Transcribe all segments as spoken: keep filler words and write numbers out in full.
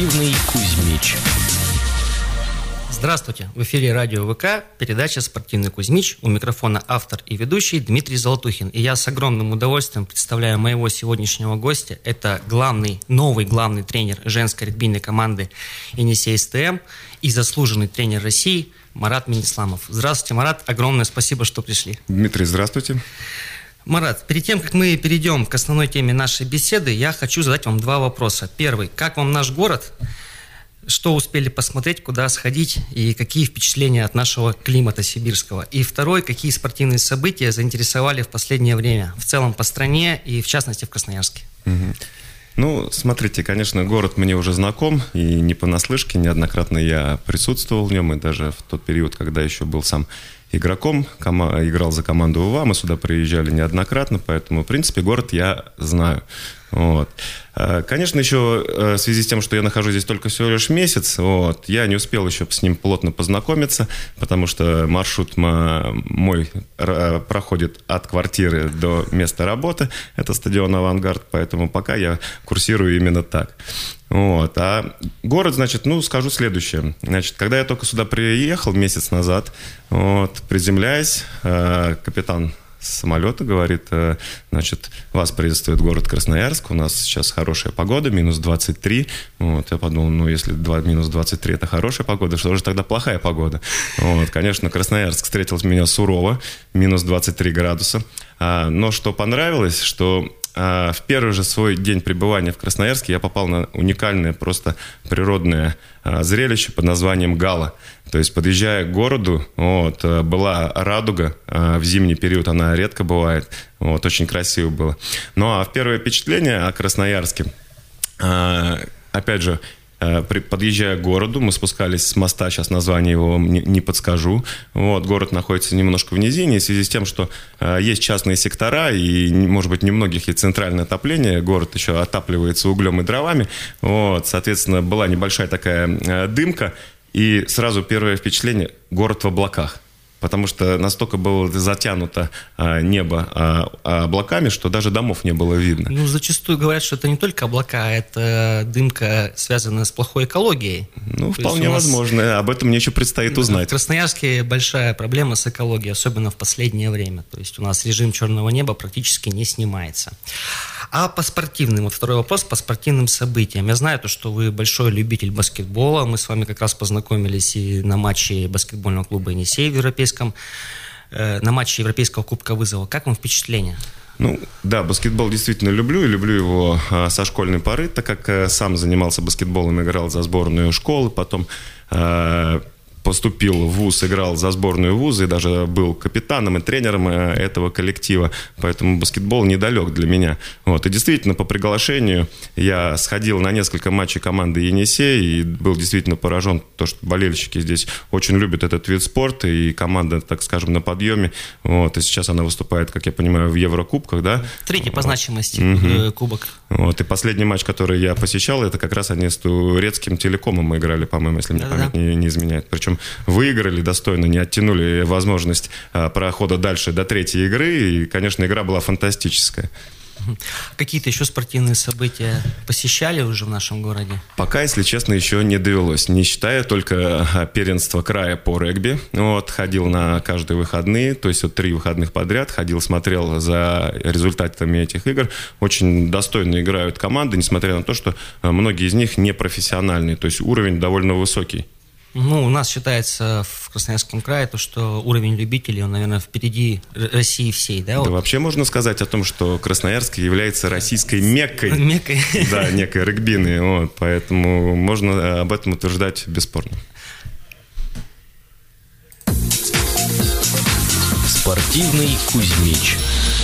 Спортивный Кузьмич. Здравствуйте! В эфире радио ВК, передача «Спортивный Кузьмич». У микрофона автор и ведущий Дмитрий Золотухин. И я с огромным удовольствием представляю моего сегодняшнего гостя. Это главный, новый главный тренер женской регбийной команды Енисей СТМ и заслуженный тренер России Марат Минисламов. Здравствуйте, Марат. Огромное спасибо, что пришли. Дмитрий, здравствуйте. Марат, перед тем, как мы перейдем к основной теме нашей беседы, я хочу задать вам два вопроса. Первый. Как вам наш город? Что успели посмотреть, куда сходить и какие впечатления от нашего климата сибирского? И второй, какие спортивные события заинтересовали в последнее время, в целом по стране и в частности в Красноярске? Угу. Ну, смотрите, конечно, город мне уже знаком, и не понаслышке, неоднократно я присутствовал в нем, и даже в тот период, когда еще был сам игроком, кома- играл за команду УВА, мы сюда приезжали неоднократно, поэтому, в принципе, город я знаю. Вот. Конечно, еще в связи с тем, что я нахожусь здесь только всего лишь месяц, вот, я не успел еще с ним плотно познакомиться, потому что маршрут мой проходит от квартиры до места работы, это стадион «Авангард», поэтому пока я курсирую именно так. Вот. А город, значит, ну, скажу следующее. Значит, когда я только сюда приехал месяц назад, вот, приземляясь, капитан самолета говорит, значит, вас приветствует город Красноярск, у нас сейчас хорошая погода, минус двадцать три. Вот, я подумал, ну, если минус двадцать три это хорошая погода, что же тогда плохая погода? Вот, конечно, Красноярск встретил меня сурово, минус двадцать три градуса. Но что понравилось, что в первый же свой день пребывания в Красноярске я попал на уникальное просто природное зрелище под названием Гала. То есть, подъезжая к городу, вот, была радуга, в зимний период она редко бывает, вот, очень красиво было. Ну, а в первое впечатление о Красноярске, опять же, подъезжая к городу, мы спускались с моста, сейчас название его не подскажу. Вот, город находится немножко в низине, в связи с тем, что есть частные сектора, и, может быть, не у многих есть центральное отопление, город еще отапливается углем и дровами. Вот, соответственно, была небольшая такая дымка, и сразу первое впечатление – город в облаках. Потому что настолько было затянуто а, небо а, облаками, что даже домов не было видно. Ну, зачастую говорят, что это не только облака, это дымка, связанная с плохой экологией. Ну, То вполне нас... возможно. Об этом мне еще предстоит узнать. В Красноярске большая проблема с экологией, особенно в последнее время. То есть у нас режим черного неба практически не снимается. А по спортивным, вот второй вопрос, по спортивным событиям. Я знаю, то, что вы большой любитель баскетбола. Мы с вами как раз познакомились и на матче баскетбольного клуба «Енисей» в Европейском, э, на матче Европейского кубка вызова. Как вам впечатление? Ну, да, баскетбол действительно люблю, и люблю его а, со школьной поры, так как а, сам занимался баскетболом, играл за сборную школы, потом... А, поступил в вуз, играл за сборную вуза и даже был капитаном и тренером этого коллектива, поэтому баскетбол недалек для меня. Вот. И действительно, по приглашению я сходил на несколько матчей команды «Енисей» и был действительно поражен, то, что болельщики здесь очень любят этот вид спорта, и команда, так скажем, на подъеме. Вот. И сейчас она выступает, как я понимаю, в Еврокубках, да? Третий по значимости угу. кубок. Вот. И последний матч, который я посещал, это как раз они с Турецким Телекомом мы играли, по-моему, если мне память не, не изменяет. Причем выиграли достойно, не оттянули возможность а, прохода дальше до третьей игры. И, конечно, игра была фантастическая. Какие-то еще спортивные события посещали уже в нашем городе? Пока, если честно, еще не довелось. Не считая только первенства края по регби. Вот, ходил на каждые выходные, то есть вот три выходных подряд. Ходил, смотрел за результатами этих игр. Очень достойно играют команды, несмотря на то, что многие из них не профессиональные. То есть уровень довольно высокий. Ну, у нас считается в Красноярском крае то, что уровень любителей, он, наверное, впереди России всей, да? Да, вот. Вообще можно сказать о том, что Красноярск является российской Меккой. Меккой. Да, некой регбийной, вот, поэтому можно об этом утверждать бесспорно. Спортивный Кузьмич.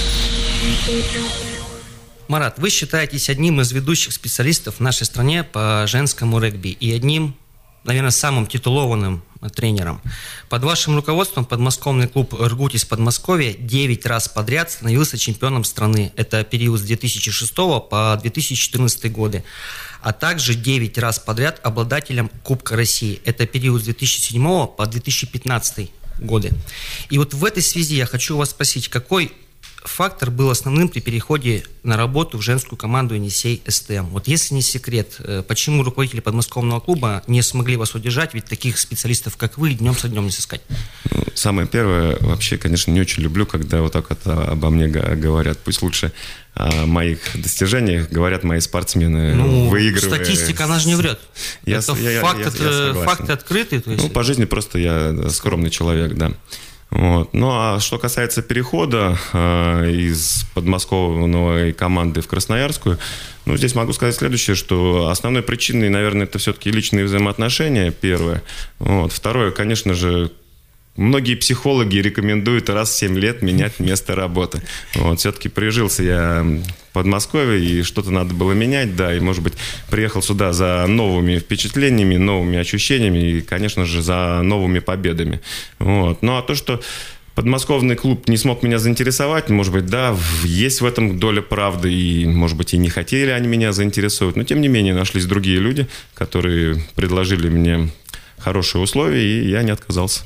Марат, вы считаетесь одним из ведущих специалистов в нашей стране по женскому регби и одним, наверное, самым титулованным тренером. Под вашим руководством подмосковный клуб «Иргуть» из Подмосковья девять раз подряд становился чемпионом страны. Это период с две тысячи шестого по две тысячи четырнадцатый годы. А также девять раз подряд обладателем Кубка России. Это период с две тысячи седьмого по две тысячи пятнадцатый годы. И вот в этой связи я хочу вас спросить, какой фактор был основным при переходе на работу в женскую команду «Енисей СТМ». Вот если не секрет, почему руководители подмосковного клуба не смогли вас удержать, ведь таких специалистов, как вы, днем со днем не сыскать? Ну, самое первое, вообще, конечно, не очень люблю, когда вот так вот обо мне говорят. Пусть лучше о моих достижениях говорят мои спортсмены, ну, выигрывая. Статистика, она же не врет. Я, Это я, факт, я, я, я факты открытые. То есть... Ну, по жизни просто я скромный человек, да. Вот. Ну, а что касается перехода э, из подмосковной команды в красноярскую, ну, здесь могу сказать следующее, что основной причиной, наверное, это все-таки личные взаимоотношения, первое. Вот. Второе, конечно же, многие психологи рекомендуют раз в семь лет менять место работы. Вот. Все-таки прижился я в Подмосковье, и что-то надо было менять, да, и, может быть, приехал сюда за новыми впечатлениями, новыми ощущениями и, конечно же, за новыми победами. Вот. Ну, а то, что подмосковный клуб не смог меня заинтересовать, может быть, да, есть в этом доля правды, и, может быть, и не хотели они меня заинтересовать, но, тем не менее, нашлись другие люди, которые предложили мне хорошие условия, и я не отказался.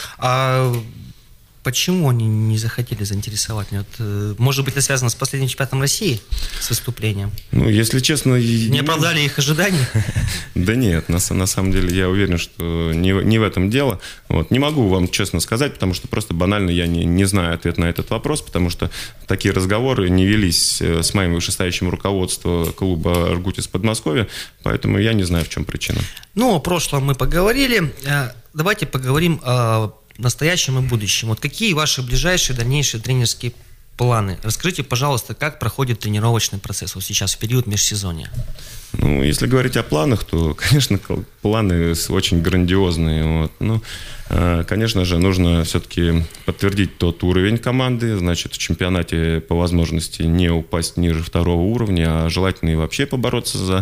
А почему они не захотели заинтересовать меня? Вот, может быть, это связано с последним чемпионатом России, с выступлением? Ну, если честно... Не оправдали их ожиданий? Да нет, на, на самом деле я уверен, что не, не в этом дело. Вот. Не могу вам честно сказать, потому что просто банально я не, не знаю ответ на этот вопрос, потому что такие разговоры не велись с моим вышестоящим руководством клуба «Аргутис» Подмосковья, поэтому я не знаю, в чем причина. Ну, о прошлом мы поговорили. Давайте поговорим о настоящем и будущем. Вот какие ваши ближайшие дальнейшие тренерские планы? Расскажите, пожалуйста, как проходит тренировочный процесс вот сейчас в период межсезонья? Ну, если говорить о планах, то, конечно, планы очень грандиозные. Вот. Ну, конечно же, нужно все-таки подтвердить тот уровень команды, значит, в чемпионате по возможности не упасть ниже второго уровня, а желательно и вообще побороться за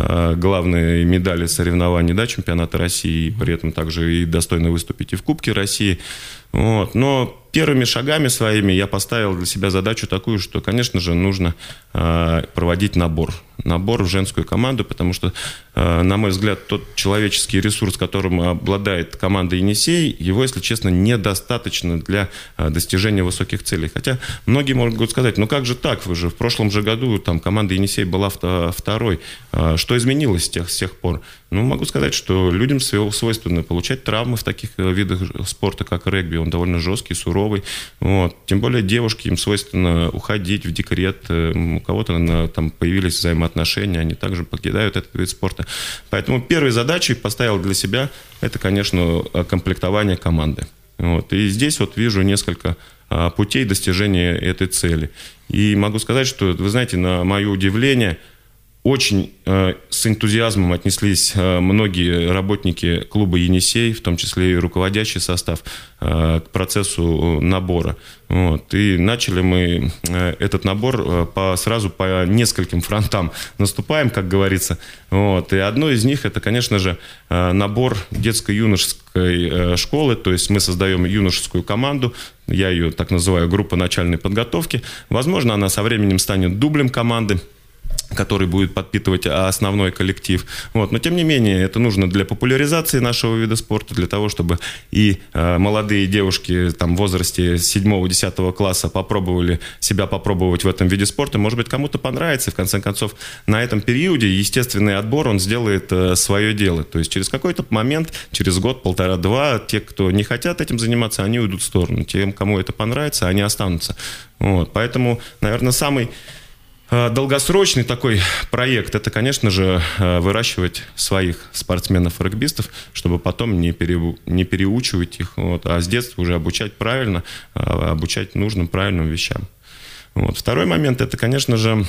главные медали соревнований, да, чемпионата России, и при этом также и достойно выступить и в Кубке России. Вот. Но первыми шагами своими я поставил для себя задачу такую, что, конечно же, нужно э, проводить набор. Набор в женскую команду, потому что, э, на мой взгляд, тот человеческий ресурс, которым обладает команда «Енисей», его, если честно, недостаточно для э, достижения высоких целей. Хотя многие могут сказать, ну как же так, вы же в прошлом же году там, команда «Енисей» была второй. Э, что изменилось с тех, с тех пор? Ну, могу сказать, что людям свойственно получать травмы в таких видах спорта, как регби. Он довольно жесткий, суровый. Вот. Тем более девушки, им свойственно уходить в декрет. У кого-то там появились взаимоотношения, они также покидают этот вид спорта. Поэтому первой задачей поставил для себя это, конечно, комплектование команды. Вот. И здесь вот вижу несколько путей достижения этой цели. И могу сказать, что, вы знаете, на мое удивление, очень э, с энтузиазмом отнеслись э, многие работники клуба «Енисей», в том числе и руководящий состав, э, к процессу набора. Вот. И начали мы э, этот набор э, по, сразу по нескольким фронтам наступаем, как говорится. Вот. И одно из них – это, конечно же, э, набор детско-юношеской э, школы, то есть мы создаем юношескую команду, я ее так называю группа начальной подготовки. Возможно, она со временем станет дублем команды, который будет подпитывать основной коллектив. Вот. Но, тем не менее, это нужно для популяризации нашего вида спорта, для того, чтобы и э, молодые девушки там, в возрасте седьмого-десятого класса попробовали себя попробовать в этом виде спорта. Может быть, кому-то понравится. В конце концов, на этом периоде естественный отбор, он сделает э, свое дело. То есть через какой-то момент, через год, полтора-два, те, кто не хотят этим заниматься, они уйдут в сторону. Тем, кому это понравится, они останутся. Вот. Поэтому, наверное, самый долгосрочный такой проект – это, конечно же, выращивать своих спортсменов-регбистов, чтобы потом не, пере, не переучивать их, вот, а с детства уже обучать правильно, обучать нужным, правильным вещам. Вот. Второй момент – это, конечно же,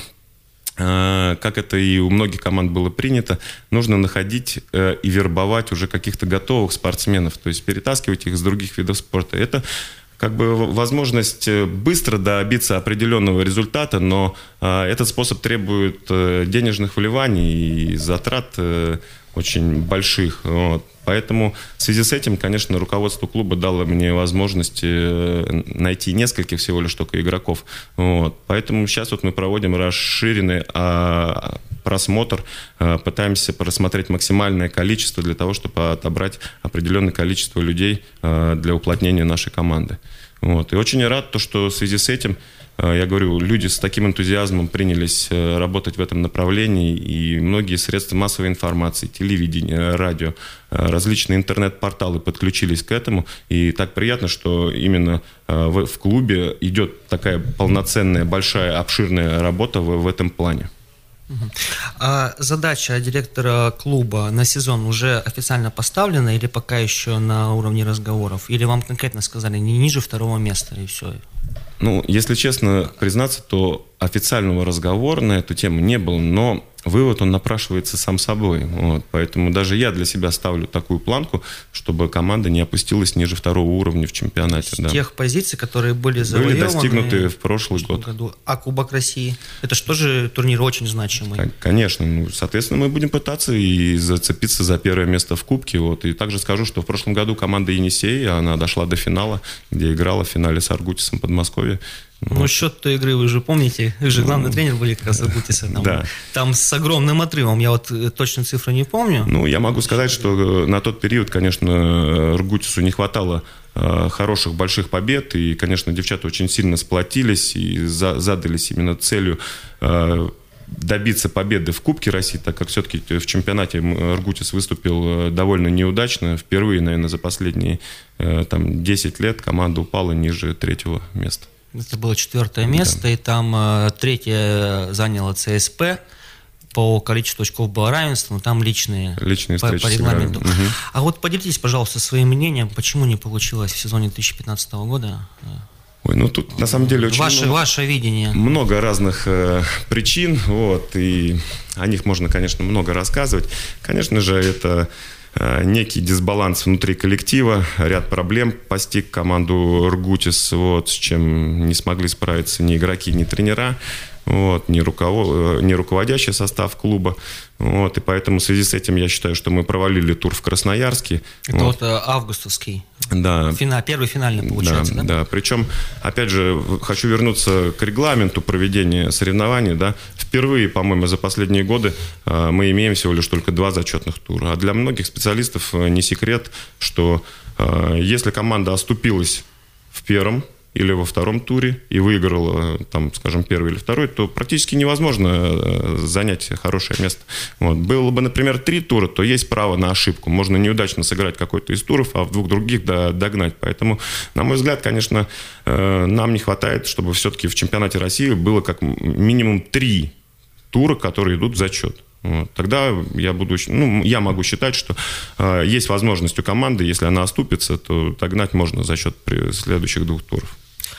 как это и у многих команд было принято, нужно находить и вербовать уже каких-то готовых спортсменов, то есть перетаскивать их с других видов спорта. Это как бы возможность быстро добиться определенного результата, но э, этот способ требует э, денежных вливаний и затрат э, очень больших. Вот. Поэтому в связи с этим, конечно, руководство клуба дало мне возможность э, найти нескольких всего лишь только игроков. Вот. Поэтому сейчас вот мы проводим расширенный э, просмотр, э, пытаемся просмотреть максимальное количество для того, чтобы отобрать определенное количество людей э, для уплотнения нашей команды. Вот. И очень рад, то, что в связи с этим, я говорю, люди с таким энтузиазмом принялись работать в этом направлении, и многие средства массовой информации, телевидение, радио, различные интернет-порталы подключились к этому. И так приятно, что именно в, в клубе идет такая полноценная, большая, обширная работа в, в этом плане. А задача директора клуба на сезон уже официально поставлена или пока еще на уровне разговоров? Или вам конкретно сказали не ниже второго места и все? Ну, если честно признаться, то официального разговора на эту тему не было, но вывод, он напрашивается сам собой. Вот. Поэтому даже я для себя ставлю такую планку, чтобы команда не опустилась ниже второго уровня в чемпионате. С да. тех позиций, которые были завоеваны... Были достигнуты в прошлый год. Году. А Кубок России? Это же тоже турнир очень значимый. Конечно. Ну, соответственно, мы будем пытаться и зацепиться за первое место в Кубке. Вот. И также скажу, что в прошлом году команда «Енисей», она дошла до финала, где играла в финале с «Аргутисом» Подмосковья. Ну, вот. Счет той игры вы же помните, вы же главный тренер были как раз Аргутиса. Там, да. там с огромным отрывом, я вот точно цифры не помню. Ну, я могу сказать, что на тот период, конечно, Аргутису не хватало э, хороших больших побед, и, конечно, девчата очень сильно сплотились и за, задались именно целью э, добиться победы в Кубке России, так как все-таки в чемпионате Аргутис выступил довольно неудачно. Впервые, наверное, за последние э, там, десять лет команда упала ниже третьего места. Это было четвертое место, да. И там э, третье заняло ЦСП. По количеству очков было равенство, но там личные, личные по, по регламенту. Угу. А вот поделитесь, пожалуйста, своим мнением, почему не получилось в сезоне две тысячи пятнадцатого года? Ой, ну тут на самом деле очень ваше, много, ваше видение. Много разных э, причин, вот, и о них можно, конечно, много рассказывать. Конечно же, это э, некий дисбаланс внутри коллектива, ряд проблем постиг команду Аргутис, вот, с чем не смогли справиться ни игроки, ни тренера. Вот, не, руковод... не руководящий состав клуба. Вот, и поэтому в связи с этим я считаю, что мы провалили тур в Красноярске. Это вот, вот августовский. Да. Фина... Первый финальный, получается, да? Да, да. Причем, опять же, хочу вернуться к регламенту проведения соревнований. Да. Впервые, по-моему, за последние годы мы имеем всего лишь только два зачетных тура. А для многих специалистов не секрет, что если команда оступилась в первом или во втором туре и выиграл, там, скажем, первый или второй, то практически невозможно занять хорошее место. Вот. Было бы, например, три тура, то есть право на ошибку. Можно неудачно сыграть какой-то из туров, а в двух других догнать. Поэтому, на мой взгляд, конечно, нам не хватает, чтобы все-таки в чемпионате России было как минимум три тура, которые идут в зачет. Вот. Тогда я, буду, ну, я могу считать, что э, есть возможность у команды, если она оступится, то догнать можно за счет следующих двух туров.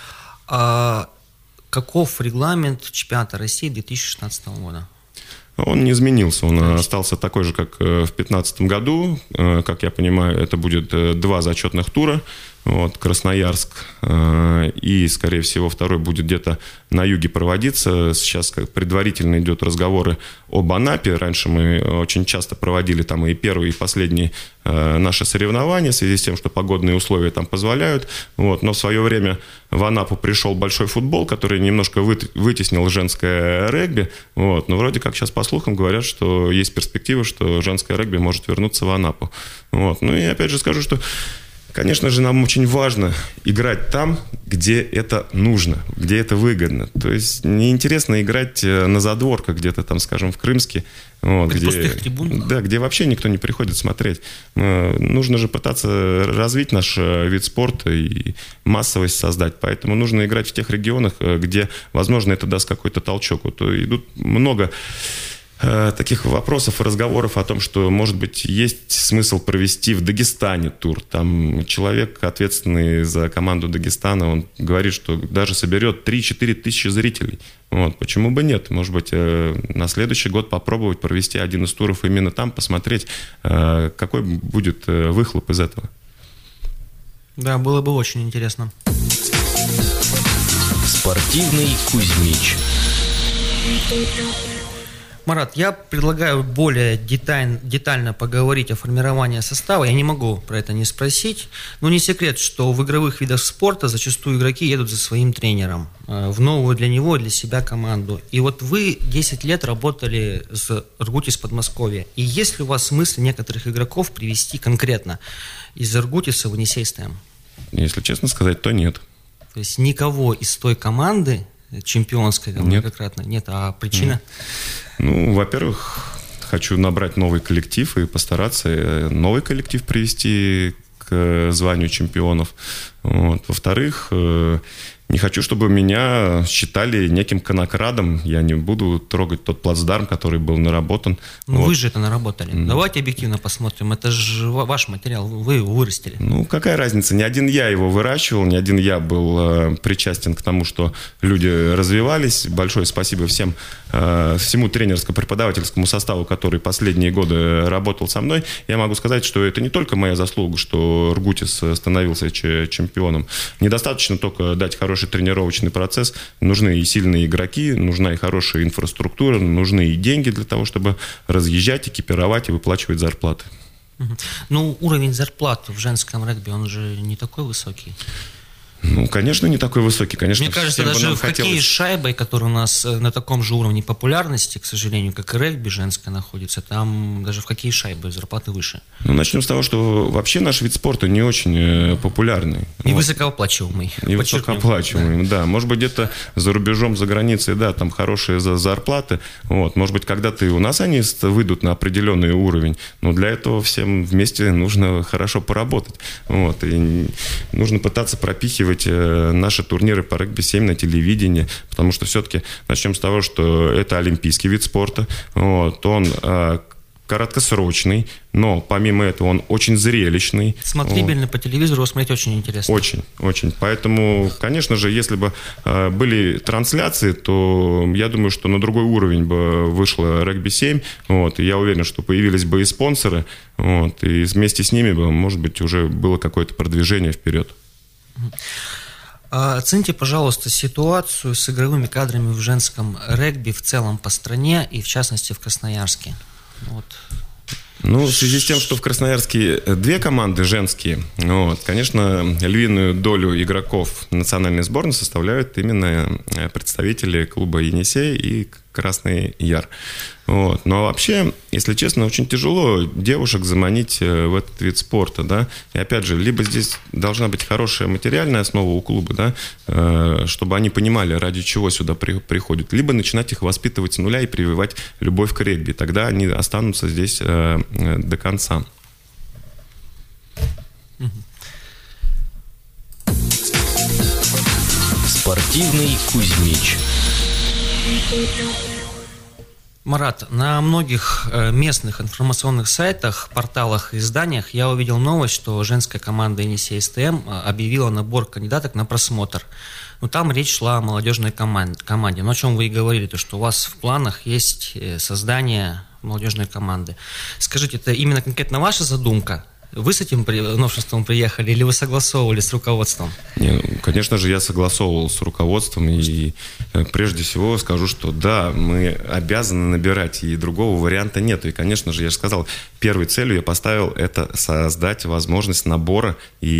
А каков регламент чемпионата России две тысячи шестнадцатого года? Он не изменился, он остался такой же, как в две тысячи пятнадцатом году. Как я понимаю, это будет два зачетных тура. Вот, Красноярск, и, скорее всего, второй будет где-то на юге проводиться. Сейчас как предварительно идут разговоры об Анапе. Раньше мы очень часто проводили там и первые, и последние наши соревнования в связи с тем, что погодные условия там позволяют. Вот. Но в свое время в Анапу пришел большой футбол, который немножко вытеснил женское регби. Вот. Но вроде как сейчас по слухам говорят, что есть перспектива, что женское регби может вернуться в Анапу. Вот. Ну и опять же скажу, что конечно же, нам очень важно играть там, где это нужно, где это выгодно. То есть неинтересно играть на задворках где-то там, скажем, в Крымске, вот, где, да, где вообще никто не приходит смотреть. Нужно же пытаться развить наш вид спорта и массовость создать. Поэтому нужно играть в тех регионах, где, возможно, это даст какой-то толчок. Вот идут много таких вопросов и разговоров о том, что, может быть, есть смысл провести в Дагестане тур. Там человек, ответственный за команду Дагестана, он говорит, что даже соберет три-четыре тысячи зрителей. Вот. Почему бы нет? Может быть, на следующий год попробовать провести один из туров именно там, посмотреть, какой будет выхлоп из этого. Да, было бы очень интересно. Спортивный Кузьмич. Марат, я предлагаю более деталь, детально поговорить о формировании состава. Я не могу про это не спросить. Но не секрет, что в игровых видах спорта зачастую игроки едут за своим тренером в новую для него и для себя команду. И вот вы десять лет работали с Аргутис Подмосковья. И есть ли у вас мысль некоторых игроков привести конкретно из Аргутиса в Енисей СТМ? Если честно сказать, то нет. То есть никого из той команды чемпионской, многократно, нет. А причина? Ну, во-первых, хочу набрать новый коллектив и постараться новый коллектив привести к званию чемпионов. Вот. Во-вторых, не хочу, чтобы меня считали неким конокрадом. Я не буду трогать тот плацдарм, который был наработан. Ну, вот. Вы же это наработали. Mm. Давайте объективно посмотрим. Это же ваш материал, вы его вырастили. Ну, какая разница? Не один я его выращивал, не один я был э, причастен к тому, что люди развивались. Большое спасибо всем, э, всему тренерско-преподавательскому составу, который последние годы работал со мной. Я могу сказать, что это не только моя заслуга, что Ргутис становился чемпионом. Недостаточно только дать хороший тренировочный процесс, нужны и сильные игроки, нужна и хорошая инфраструктура, нужны и деньги для того, чтобы разъезжать, экипировать и выплачивать зарплаты. Ну, уровень зарплат в женском регби, он же не такой высокий. Ну, конечно, не такой высокий. Конечно, мне кажется, даже в хоккее хотелось... с шайбой, который у нас на таком же уровне популярности, к сожалению, как и регби женское находится, там даже в хоккее с шайбой зарплаты выше. Ну, начнем с того, что вообще наш вид спорта не очень популярный. И вот. Высокооплачиваемый. И высокооплачиваемый, да. да. Может быть, где-то за рубежом, за границей, да, там хорошие зарплаты. Вот. Может быть, когда-то и у нас они выйдут на определенный уровень, но для этого всем вместе нужно хорошо поработать. Вот. И нужно пытаться пропихивать наши турниры по регби семь на телевидении, потому что все-таки начнем с того, что это олимпийский вид спорта, вот, он э, короткосрочный, но помимо этого он очень зрелищный. Смотрибельный вот. По телевизору смотреть очень интересно. Очень, очень. Поэтому, конечно же, если бы э, были трансляции, то я думаю, что на другой уровень бы вышло регби семь. Вот, и я уверен, что появились бы и спонсоры, вот, и вместе с ними бы, может быть, уже было какое-то продвижение вперед. Оцените, пожалуйста, ситуацию с игровыми кадрами в женском регби в целом по стране и, в частности, в Красноярске. Вот. Ну, в связи с тем, что в Красноярске две команды женские, вот, конечно, львиную долю игроков национальной сборной составляют именно представители клуба «Енисей» и «Красный Яр». Вот. Но вообще, если честно, очень тяжело девушек заманить в этот вид спорта, да. И опять же, либо здесь должна быть хорошая материальная основа у клуба, да, чтобы они понимали, ради чего сюда при, приходят, либо начинать их воспитывать с нуля и прививать любовь к регби. Тогда они останутся здесь э, до конца. Спортивный Кузьмич. Марат, на многих местных информационных сайтах, порталах и изданиях я увидел новость, что женская команда «Енисей СТМ» объявила набор кандидаток на просмотр. Ну, там речь шла о молодежной команде, команде. Но о чем вы и говорили, то что у вас в планах есть создание молодежной команды. Скажите, это именно конкретно ваша задумка? Вы с этим новшеством приехали или вы согласовывали с руководством? Не, конечно же, я согласовывал с руководством. И прежде всего скажу, что да, мы обязаны набирать, и другого варианта нет. И, конечно же, я же сказал, первой целью я поставил это создать возможность набора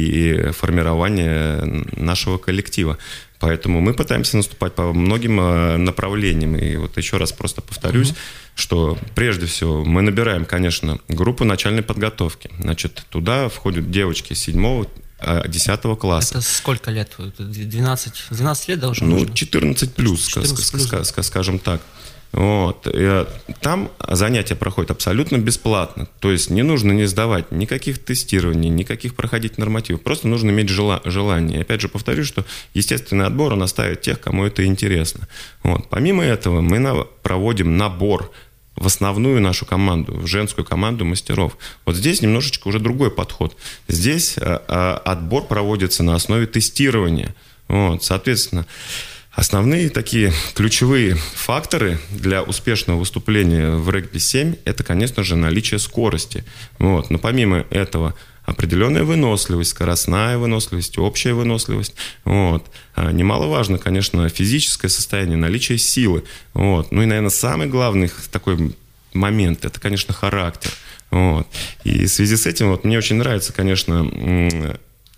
и формирования нашего коллектива. Поэтому мы пытаемся наступать по многим направлениям. И вот еще раз просто повторюсь, mm-hmm. что прежде всего мы набираем, конечно, группу начальной подготовки. Значит, туда входят девочки седьмого, десятого класса. Это сколько лет? двенадцать, двенадцать лет, да, уже? Ну, нужно? четырнадцать плюс, четырнадцать плюс. Скажем так. Вот. И там занятия проходят абсолютно бесплатно. То есть не нужно не сдавать никаких тестирований, никаких проходить нормативов. Просто нужно иметь желание. И опять же повторю, что естественный отбор, он оставит тех, кому это интересно. Вот. Помимо этого мы проводим набор в основную нашу команду, в женскую команду мастеров. Вот здесь немножечко уже другой подход. Здесь отбор проводится на основе тестирования. Вот. Соответственно, основные такие ключевые факторы для успешного выступления в регби семь – это, конечно же, наличие скорости. Вот. Но помимо этого определенная выносливость, скоростная выносливость, общая выносливость. Вот. А немаловажно, конечно, физическое состояние, наличие силы. Вот. Ну и, наверное, самый главный такой момент – это, конечно, характер. Вот. И в связи с этим вот, мне очень нравится, конечно,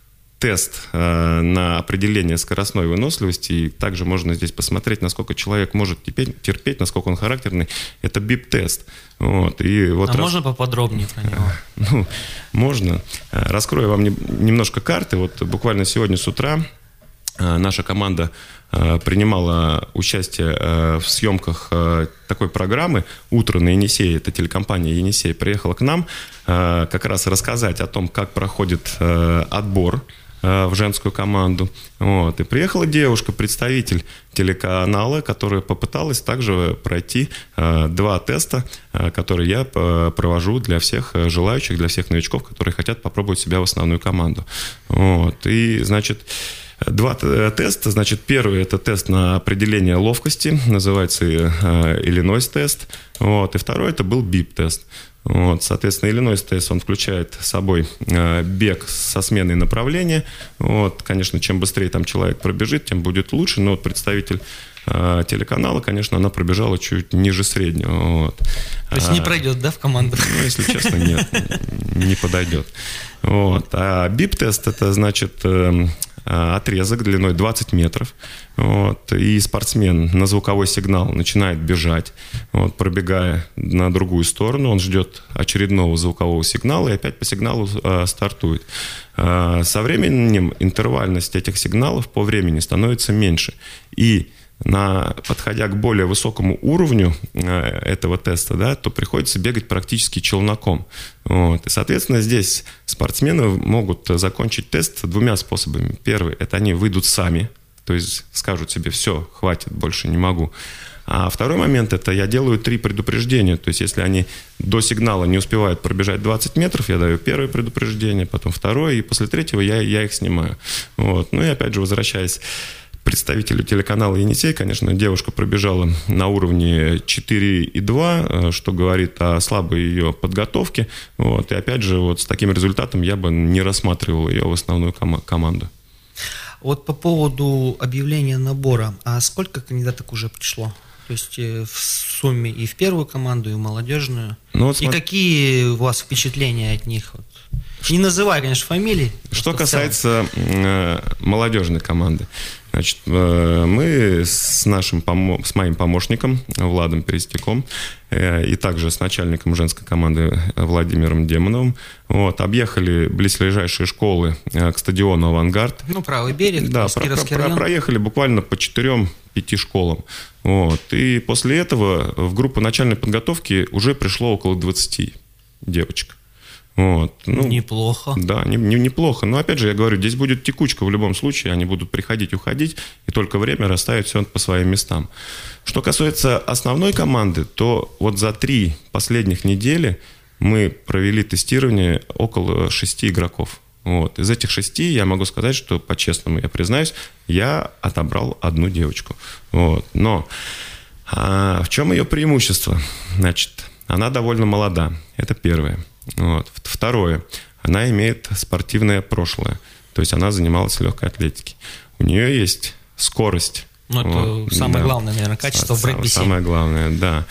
тест э, на определение скоростной выносливости. И также можно здесь посмотреть, насколько человек может терпеть, терпеть насколько он характерный. Это бип-тест. Вот. И вот а раз... можно поподробнее про него? Ну, можно. Раскрою вам не, немножко карты. Вот буквально сегодня с утра наша команда принимала участие в съемках такой программы «Утро на Енисее». Это телекомпания «Енисей» приехала к нам как раз рассказать о том, как проходит отбор в женскую команду. Вот. И приехала девушка, представитель телеканала, которая попыталась также пройти э, два теста, э, которые я э, провожу для всех желающих, для всех новичков, которые хотят попробовать себя в основную команду. Вот. И, значит, два теста. Значит, первый – это тест на определение ловкости, называется э, Иллинойс-тест. Вот. И второй – это был бип-тест. Вот, соответственно, Иллинойс-тест, он включает с собой э, бег со сменой направления. Вот, конечно, чем быстрее там человек пробежит, тем будет лучше. Но вот представитель э, телеканала, конечно, она пробежала чуть ниже среднего. Вот. То есть а, не пройдет, да, в команду? Ну, если честно, нет, не подойдет. Вот. А бип-тест – это, значит, э, отрезок длиной двадцать метров. Вот, и спортсмен на звуковой сигнал начинает бежать, вот, пробегая на другую сторону. Он ждет очередного звукового сигнала и опять по сигналу э, стартует. Э, со временем интервальность этих сигналов по времени становится меньше. И на, подходя к более высокому уровню э, этого теста, да, то приходится бегать практически челноком. Вот. И, соответственно, здесь спортсмены могут закончить тест двумя способами. Первый – это они выйдут сами, то есть скажут себе: все, хватит, больше не могу. А второй момент – это я делаю три предупреждения. То есть если они до сигнала не успевают пробежать двадцать метров, я даю первое предупреждение, потом второе, и после третьего я, я их снимаю. Вот. Ну и опять же, возвращаясь представителю телеканала «Енисей», конечно, девушка пробежала на уровне четыре и два, что говорит о слабой ее подготовке. Вот. И опять же, вот с таким результатом я бы не рассматривал ее в основную ком- команду. Вот по поводу объявления набора, а сколько кандидаток уже пришло? То есть в сумме и в первую команду, и в молодежную. Ну, вот и смотри, какие у вас впечатления от них? Вот. Не называй, конечно, фамилий. Что касается э, молодежной команды, значит, э, мы с нашим помо- с моим помощником Владом Перестяком э, и также с начальником женской команды Владимиром Демоновым вот, объехали близлежащие школы э, к стадиону «Авангард». Ну, правый берег, да, про- про- про- проехали буквально по четырем-пяти школам. Вот, и после этого в группу начальной подготовки уже пришло около двадцати девочек. Вот. Ну, неплохо. Да, не, не, неплохо. Но опять же, я говорю, здесь будет текучка в любом случае. Они будут приходить, уходить, и только время расставит все по своим местам. Что касается основной команды, то вот за три последних недели мы провели тестирование около шести игроков. Вот. Из этих шести я могу сказать, что, по-честному, я признаюсь, я отобрал одну девочку. Вот. Но а в чем ее преимущество? Значит, она довольно молода. Это первое. Вот. Второе. Она имеет спортивное прошлое. То есть она занималась легкой атлетикой. У нее есть скорость. Ну, это вот, самое да. главное, наверное, качество в регби. Самое главное, да.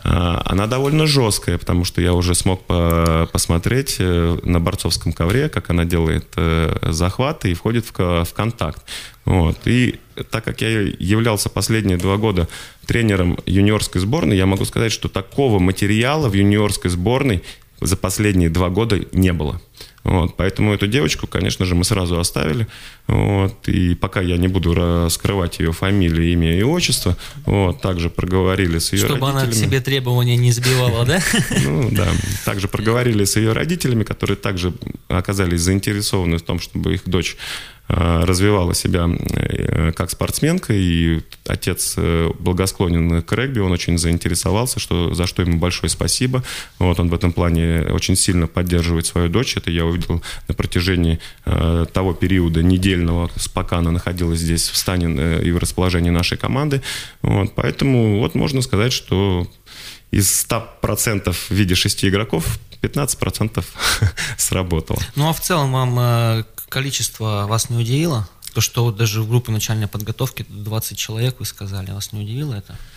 Она довольно жесткая, потому что я уже смог посмотреть на борцовском ковре, как она делает захваты и входит в контакт. Вот. И так как я являлся последние два года тренером юниорской сборной, я могу сказать, что такого материала в юниорской сборной за последние два года не было. Вот, поэтому эту девочку, конечно же, мы сразу оставили. Вот, и пока я не буду раскрывать ее фамилию, имя и отчество, вот, также проговорили с ее Чтобы родителями. Чтобы она к себе требования не сбивала, да? Ну, да. Также проговорили с ее родителями, которые также оказались заинтересованы в том, чтобы их дочь развивала себя как спортсменка, и отец благосклонен к регби, он очень заинтересовался, что, за что ему большое спасибо. Вот, он в этом плане очень сильно поддерживает свою дочь. Это я увидел на протяжении э, того периода недельного, пока она находилась здесь в стане э, и в расположении нашей команды. Вот, поэтому вот можно сказать, что из ста процентов в виде шести игроков пятнадцать процентов сработало. Ну а в целом вам э, количество вас не удивило? То, что вот даже в группе начальной подготовки двадцать человек, вы сказали, вас не удивило это?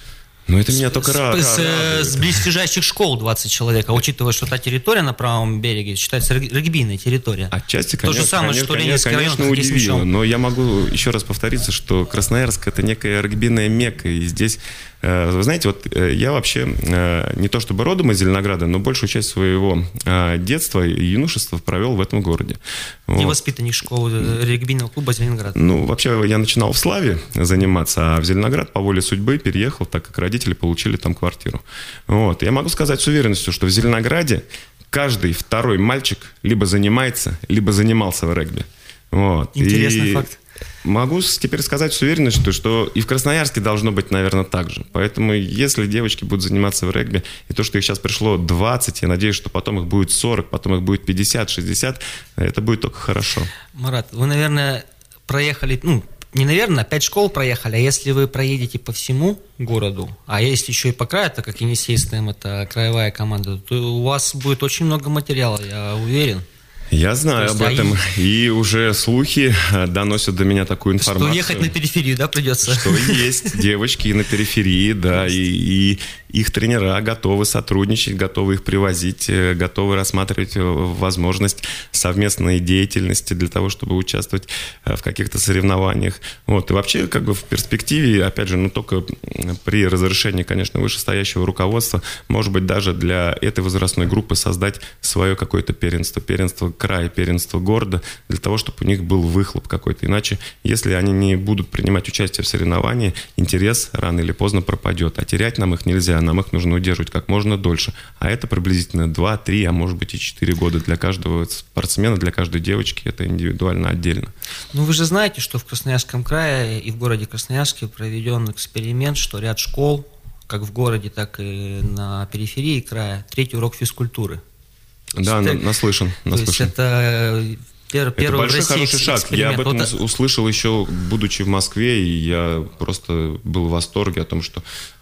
Ну, это меня только с, радует. С, с близлежащих школ двадцать человек, а учитывая, что та территория на правом береге считается регбийной территорией. Отчасти, конечно, То же самое, конечно, что Ленинский район, конечно, удивило. Но я могу еще раз повториться, что Красноярск – это некая регбийная мекка, и здесь... Вы знаете, вот я вообще не то чтобы родом из Зеленограда, но большую часть своего детства и юношества провел в этом городе. Не вот. Воспитанник школы регбийного клуба Зеленоград. Ну, вообще, я начинал в Славе заниматься, а в Зеленоград по воле судьбы переехал, так как родители получили там квартиру. Вот. Я могу сказать с уверенностью, что в Зеленограде каждый второй мальчик либо занимается, либо занимался в регби. Вот. Интересный и... факт. Могу теперь сказать с уверенностью, что и в Красноярске должно быть, наверное, так же. Поэтому, если девочки будут заниматься в регби, и то, что их сейчас пришло двадцать, я надеюсь, что потом их будет сорок, потом их будет пятьдесят, шестьдесят, это будет только хорошо. Марат, вы, наверное, проехали, ну, не наверное, пять школ проехали, а если вы проедете по всему городу, а если еще и по краю, так как Енисей СТМ это краевая команда, то у вас будет очень много материала, я уверен. Я знаю есть, об этом, а и уже слухи доносят до меня такую информацию. Что ехать на периферию, да, придется? Что есть девочки на периферии, да, и, и их тренера готовы сотрудничать, готовы их привозить, готовы рассматривать возможность совместной деятельности для того, чтобы участвовать в каких-то соревнованиях. Вот, и вообще, как бы в перспективе, опять же, ну, только при разрешении, конечно, вышестоящего руководства, может быть, даже для этой возрастной группы создать свое какое-то первенство, первенство края, первенство города, для того, чтобы у них был выхлоп какой-то. Иначе, если они не будут принимать участие в соревновании, интерес рано или поздно пропадет. А терять нам их нельзя, нам их нужно удерживать как можно дольше. А это приблизительно два-три, а может быть и четыре года для каждого спортсмена, для каждой девочки. Это индивидуально, отдельно. Ну, вы же знаете, что в Красноярском крае и в городе Красноярске проведен эксперимент, что ряд школ, как в городе, так и на периферии края, третий урок физкультуры. Да, это, наслышан, наслышан. То есть это пер, первый это большой в России хороший шаг. Я об этом вот... услышал еще, будучи в Москве, и я просто был в восторге о том, что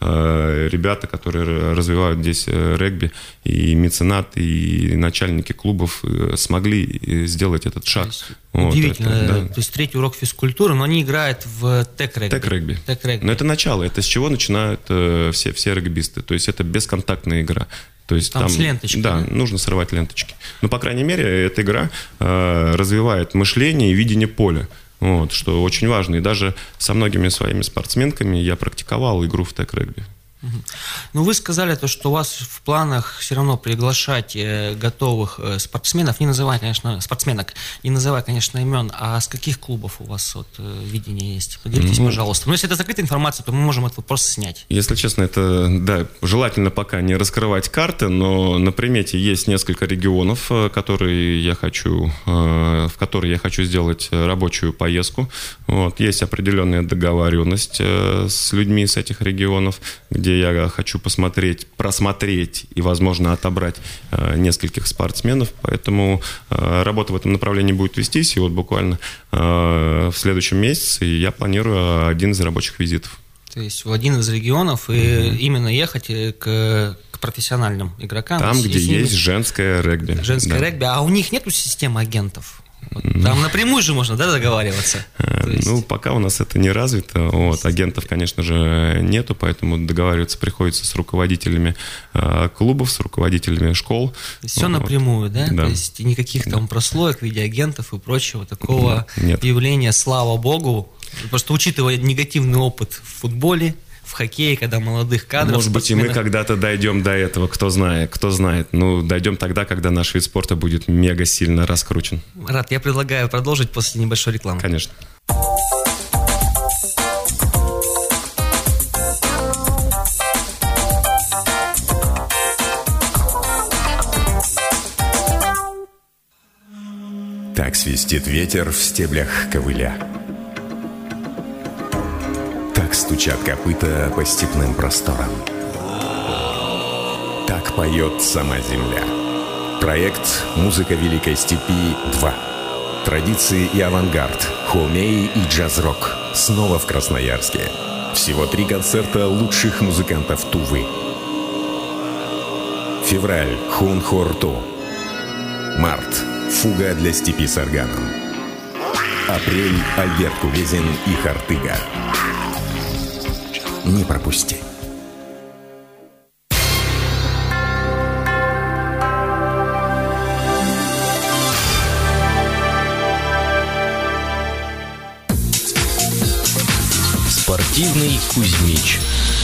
э, ребята, которые развивают здесь регби, и меценаты, и начальники клубов э, смогли сделать этот шаг. Вот, удивительно. Это, да. То есть третий урок физкультуры, но они играют в тег-регби. Тег-регби. Тег-регби. Но это начало, это с чего начинают э, все, все регбисты. То есть это бесконтактная игра. То есть там, там с ленточкой. Да, да, нужно срывать ленточки. Но, по крайней мере, эта игра э, развивает мышление и видение поля. Вот, что очень важно. И даже со многими своими спортсменками я практиковал игру в тег-регби. Ну, вы сказали, то, что у вас в планах все равно приглашать э, готовых э, спортсменов, не называя, конечно, спортсменок, не называя, конечно, имен, а с каких клубов у вас вот, э, видение есть? Поделитесь, mm-hmm. пожалуйста. Но если это закрытая информация, то мы можем этот вопрос снять. Если честно, это, да, желательно пока не раскрывать карты, но на примете есть несколько регионов, которые я хочу, э, в которые я хочу сделать рабочую поездку. Вот, есть определенная договоренность э, с людьми с этих регионов, где я хочу посмотреть, просмотреть и, возможно, отобрать э, нескольких спортсменов. Поэтому э, работа в этом направлении будет вестись. И вот буквально э, в следующем месяце я планирую один из рабочих визитов. То есть в один из регионов и mm-hmm. именно ехать к, к профессиональным игрокам. Там, где есть женское регби. Женское да. регби. А у них нету системы агентов? Вот, там напрямую же можно, да, договариваться? есть... Ну, пока у нас это не развито. Вот, агентов, конечно же, нету, поэтому договариваться приходится с руководителями э, клубов, с руководителями школ. Все вот. Напрямую, да? да? То есть никаких там прослоек в виде агентов и прочего такого Нет. явления, слава богу. Просто учитывая негативный опыт в футболе, в хоккее, когда молодых кадров... Может быть, и мы когда-то дойдем до этого, кто знает, кто знает. Ну, дойдем тогда, когда наш вид спорта будет мега сильно раскручен. Рад, я предлагаю продолжить после небольшой рекламы. Конечно. Так свистит ветер в стеблях ковыля. Так стучат копыта по степным просторам. Так поет сама земля. Проект «Музыка Великой Степи два». Традиции и авангард, хоумей и джаз-рок. Снова в Красноярске. Всего три концерта лучших музыкантов Тувы. Февраль – Хун-Хор-Ту. Март – Фуга для степи с органом. Апрель – Альберт Кувезин и Хартыга. Не пропусти. Спортивный Кузьмич.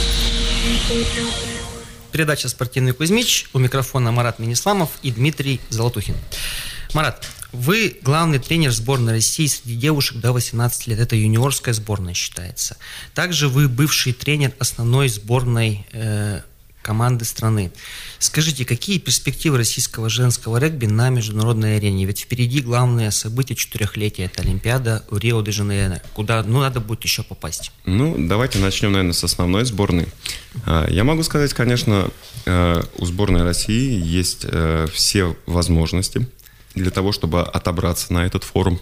Передача «Спортивный Кузьмич». У микрофона Марат Минисламов и Дмитрий Золотухин. Марат, вы главный тренер сборной России среди девушек до восемнадцати лет. Это юниорская сборная считается. Также вы бывший тренер основной сборной э, команды страны. Скажите, какие перспективы российского женского регби на международной арене? Ведь впереди главное событие четырехлетия. Это Олимпиада в Рио-де-Жанейро, куда ну, надо будет еще попасть. Ну, давайте начнем, наверное, с основной сборной. Я могу сказать, конечно, у сборной России есть все возможности для того, чтобы отобраться на этот форум.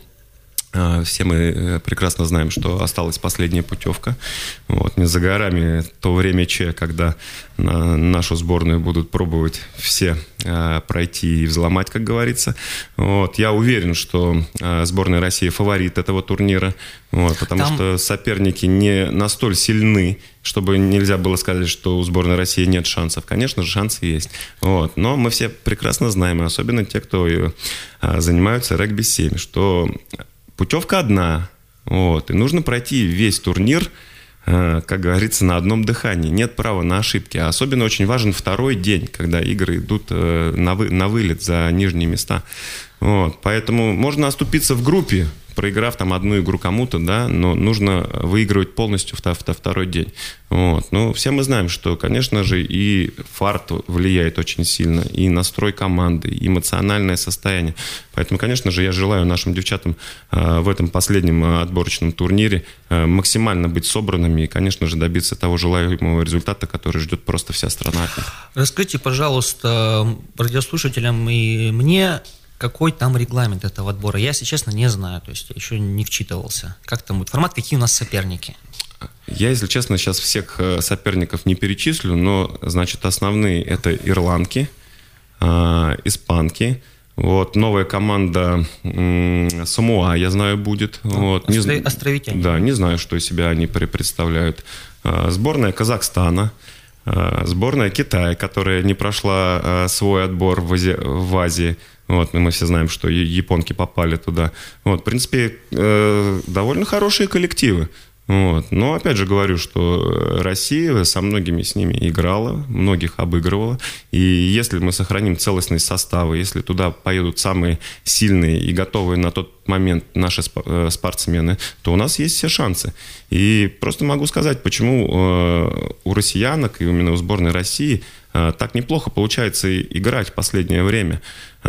Все мы прекрасно знаем, что осталась последняя путевка. Вот, не за горами то время Че, когда на нашу сборную будут пробовать все э, пройти и взломать, как говорится. Вот, я уверен, что э, сборная России фаворит этого турнира, вот, потому Там... что соперники не настолько сильны, чтобы нельзя было сказать, что у сборной России нет шансов. Конечно же, шансы есть. Вот, но мы все прекрасно знаем, особенно те, кто э, занимаются регби семь, что путевка одна, вот, и нужно пройти весь турнир, э, как говорится, на одном дыхании. Нет права на ошибки. А особенно очень важен второй день, когда игры идут э, на, вы, на вылет за нижние места. Вот, поэтому можно оступиться в группе, проиграв там одну игру кому-то, да, но нужно выигрывать полностью в второй день. Вот. Ну, все мы знаем, что, конечно же, и фарт влияет очень сильно, и настрой команды, и эмоциональное состояние. Поэтому, конечно же, я желаю нашим девчатам э, в этом последнем э, отборочном турнире э, максимально быть собранными и, конечно же, добиться того желаемого результата, который ждет просто вся страна от них. Расскажите, пожалуйста, радиослушателям и мне, какой там регламент этого отбора? Я, если честно, не знаю, то есть я еще не вчитывался. Как там будет формат, какие у нас соперники? Я, если честно, сейчас всех соперников не перечислю, но, значит, основные это ирландки, э, испанки, вот, новая команда э, Самоа, я знаю, будет. Вот, Остро... не, островитяне. Да, не знаю, что из себя они представляют. Э, сборная Казахстана. Сборная Китая, которая не прошла свой отбор в Азии, в Азии. Вот, мы все знаем, что японки попали туда. Вот, в принципе, довольно хорошие коллективы. Вот. Но опять же говорю, что Россия со многими с ними играла, многих обыгрывала. И если мы сохраним целостность состава, если туда поедут самые сильные и готовые на тот момент наши спортсмены, то у нас есть все шансы. И просто могу сказать, почему у россиянок и именно у сборной России так неплохо получается играть в последнее время.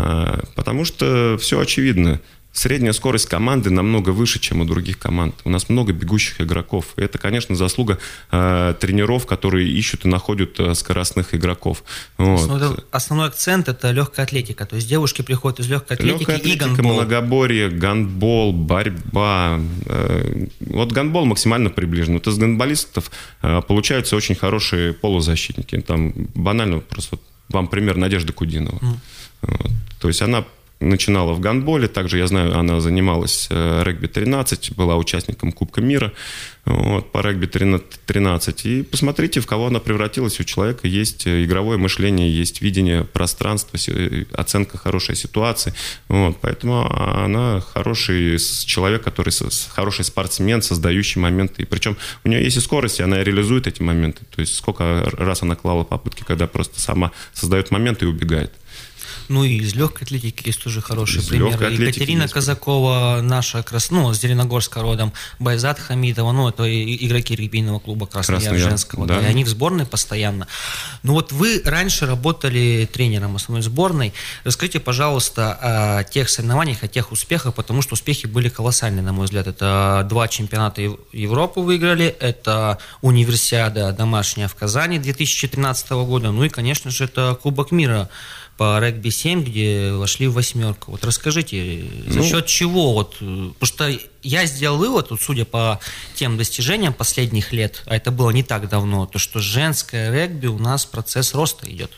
Потому что все очевидно. Средняя скорость команды намного выше, чем у других команд. У нас много бегущих игроков. И это, конечно, заслуга э, тренеров, которые ищут и находят э, скоростных игроков. Вот. Основной, основной акцент – это легкая атлетика. То есть девушки приходят из легкой атлетики легкая и атлетика, гандбол. многоборье, гандбол, борьба. Э, вот гандбол максимально приближен. Вот из гандболистов э, получаются очень хорошие полузащитники. Там банально просто вот, вам пример Надежды Кудинова. Mm. Вот. То есть она начинала в гандболе, также, я знаю, она занималась э, регби тринадцать, была участником Кубка мира вот, по регби тринадцать. И посмотрите, в кого она превратилась. У человека есть игровое мышление, есть видение пространства, оценка хорошей ситуации. Вот, поэтому она хороший человек, который хороший спортсмен, создающий моменты. И причем у нее есть и скорость, и она реализует эти моменты. То есть сколько раз она клала попытки, когда просто сама создает моменты и убегает. Ну и из легкой атлетики есть тоже хорошие примеры. Екатерина есть. Казакова, наша, ну, с Зеленогорска родом, Байзат Хамидова, ну, это игроки регбийного клуба Краснояр женского, да. Да, и они в сборной постоянно. Ну вот вы раньше работали тренером основной сборной. Расскажите, пожалуйста, о тех соревнованиях, о тех успехах, потому что успехи были колоссальные, на мой взгляд. Это два чемпионата Европы выиграли, это универсиада домашняя в Казани две тысячи тринадцатого года, ну и, конечно же, это Кубок мира по регби семь, где вошли в восьмерку. Вот расскажите, за ну, счет чего? Вот, потому что я сделал вывод, вот, судя по тем достижениям последних лет, а это было не так давно, то что женское регби у нас процесс роста идет.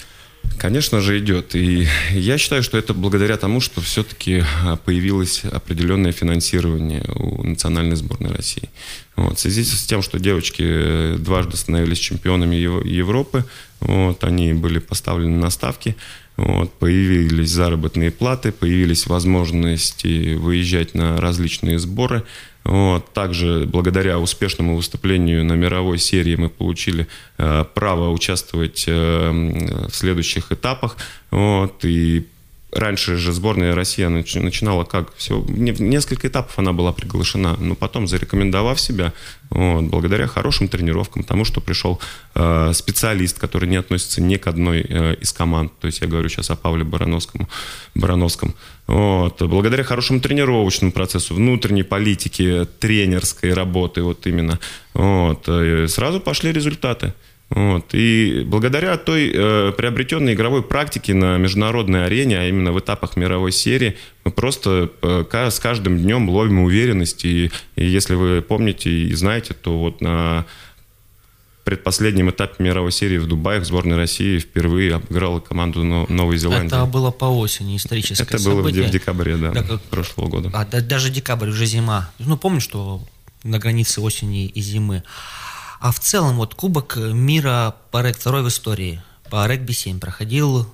Конечно же, идет. И я считаю, что это благодаря тому, что все-таки появилось определенное финансирование у национальной сборной России. Вот. В связи с тем, что девочки дважды становились чемпионами Европы, вот, они были поставлены на ставки. Вот, появились заработные платы, появились возможности выезжать на различные сборы. Вот. Также благодаря успешному выступлению на мировой серии мы получили э, право участвовать э, в следующих этапах. Вот. И раньше же сборная России начинала как? Все, в несколько этапов она была приглашена, но потом, зарекомендовав себя, вот, благодаря хорошим тренировкам, тому, что пришел э, специалист, который не относится ни к одной э, из команд, то есть я говорю сейчас о Павле Барановском, Барановском. Вот, благодаря хорошему тренировочному процессу, внутренней политике, тренерской работы, вот именно, вот, э, сразу пошли результаты. Вот. И благодаря той э, приобретенной игровой практике на международной арене, а именно в этапах мировой серии, мы просто э, с каждым днем ловим уверенность. И, и если вы помните и знаете, то вот на предпоследнем этапе мировой серии в Дубае сборная России впервые обыграла команду Новой Зеландии. Это было по осени, историческое Это событие. было в декабре, да, да как... прошлого года. А, да, даже декабрь, уже зима. Ну, помню, что на границе осени и зимы. А в целом, вот Кубок мира по регби, второй в истории, по регби семь проходил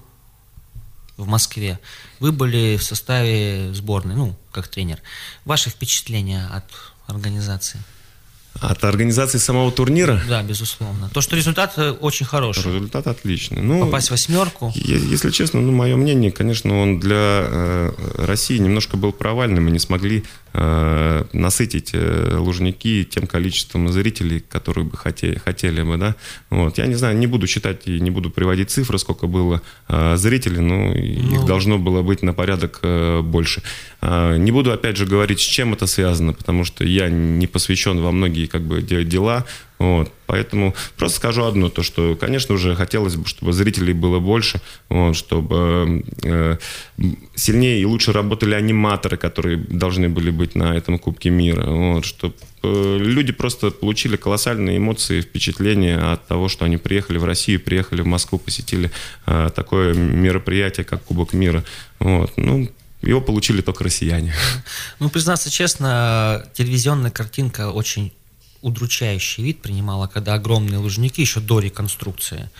в Москве. Вы были в составе сборной, ну, как тренер. Ваши впечатления от организации? От организации самого турнира? Да, безусловно. То, что результат очень хороший. Результат отличный. Ну, попасть в восьмерку. Если честно, ну, мое мнение, конечно, он для э, России немножко был провальным. Мы не смогли э, насытить э, Лужники тем количеством зрителей, которые бы хотели, хотели бы, да. Вот. Я не знаю, не буду считать и не буду приводить цифры, сколько было э, зрителей, но ну, их должно было быть на порядок э, больше. Э, не буду, опять же, говорить, с чем это связано, потому что я не посвящен во многие как бы дела, вот, поэтому просто скажу одно, то что, конечно, уже хотелось бы, чтобы зрителей было больше, вот, чтобы э, сильнее и лучше работали аниматоры, которые должны были быть на этом Кубке мира, вот, чтобы э, люди просто получили колоссальные эмоции, впечатления от того, что они приехали в Россию, приехали в Москву, посетили э, такое мероприятие, как Кубок мира, вот, ну, его получили только россияне. Ну, признаться честно, телевизионная картинка очень удручающий вид принимала, когда огромные Лужники, еще до реконструкции,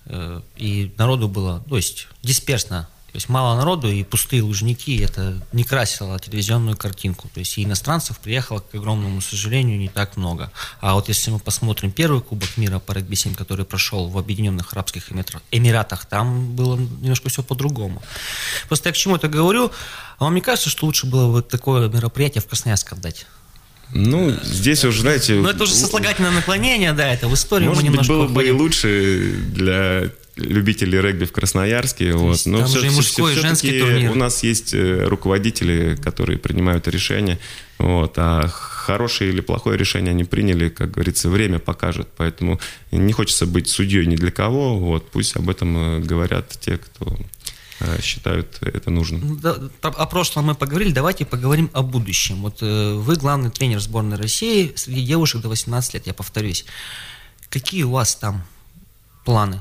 и народу было, то есть дисперсно, то есть мало народу и пустые Лужники, это не красило телевизионную картинку, то есть и иностранцев приехало, к огромному сожалению, не так много. А вот если мы посмотрим первый Кубок мира по регби семь, который прошел в Объединенных Арабских Эмиратах, там было немножко все по-другому. Просто я к чему это говорю, а вам не кажется, что лучше было бы такое мероприятие в Красноярск отдать? Ну, здесь уже, знаете... Ну, это уже сослагательное наклонение, да, это в историю может мы немножко быть, было уходим. бы и лучше для любителей регби в Красноярске. Вот. Но там все, же и мужской, и женский турнир. У нас есть руководители, которые принимают решения. Вот, а хорошее или плохое решение они приняли, как говорится, время покажет. Поэтому не хочется быть судьей ни для кого. Вот, пусть об этом говорят те, кто... считают это нужным. Да, о прошлом мы поговорили, давайте поговорим о будущем. Вот э, вы главный тренер сборной России среди девушек до восемнадцати лет, я повторюсь. Какие у вас там планы?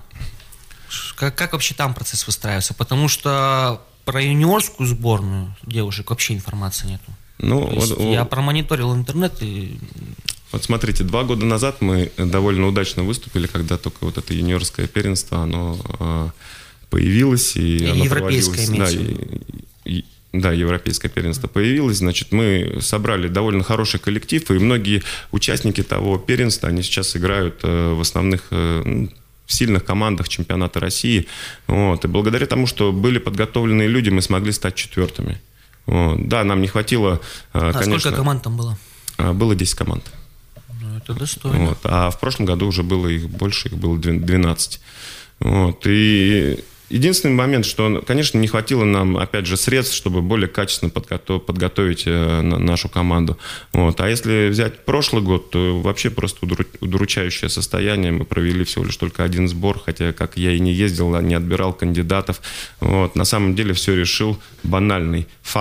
Как, как вообще там процесс выстраивается? Потому что про юниорскую сборную девушек вообще информации нету. Ну, вот, я промониторил интернет и... Вот смотрите, два года назад мы довольно удачно выступили, когда только вот это юниорское первенство, оно... Э, появилось, и, и оно европейское проводилось, да, и, и, да, европейское первенство появилось, значит, мы собрали довольно хороший коллектив, и многие участники того первенства, они сейчас играют э, в основных э, в сильных командах чемпионата России, вот, и благодаря тому, что были подготовленные люди, мы смогли стать четвертыми. Вот. Да, нам не хватило, э, а конечно... сколько команд там было? Было десять команд. Ну, это достойно. Вот, а в прошлом году уже было их больше, их было двенадцать. Вот, и... Единственный момент, что, конечно, не хватило нам, опять же, средств, чтобы более качественно подготов- подготовить э, нашу команду. Вот. А если взять прошлый год, то вообще просто удручающее состояние. Мы провели всего лишь только один сбор, хотя, как я и не ездил, не отбирал кандидатов. Вот. На самом деле все решил банальный факт.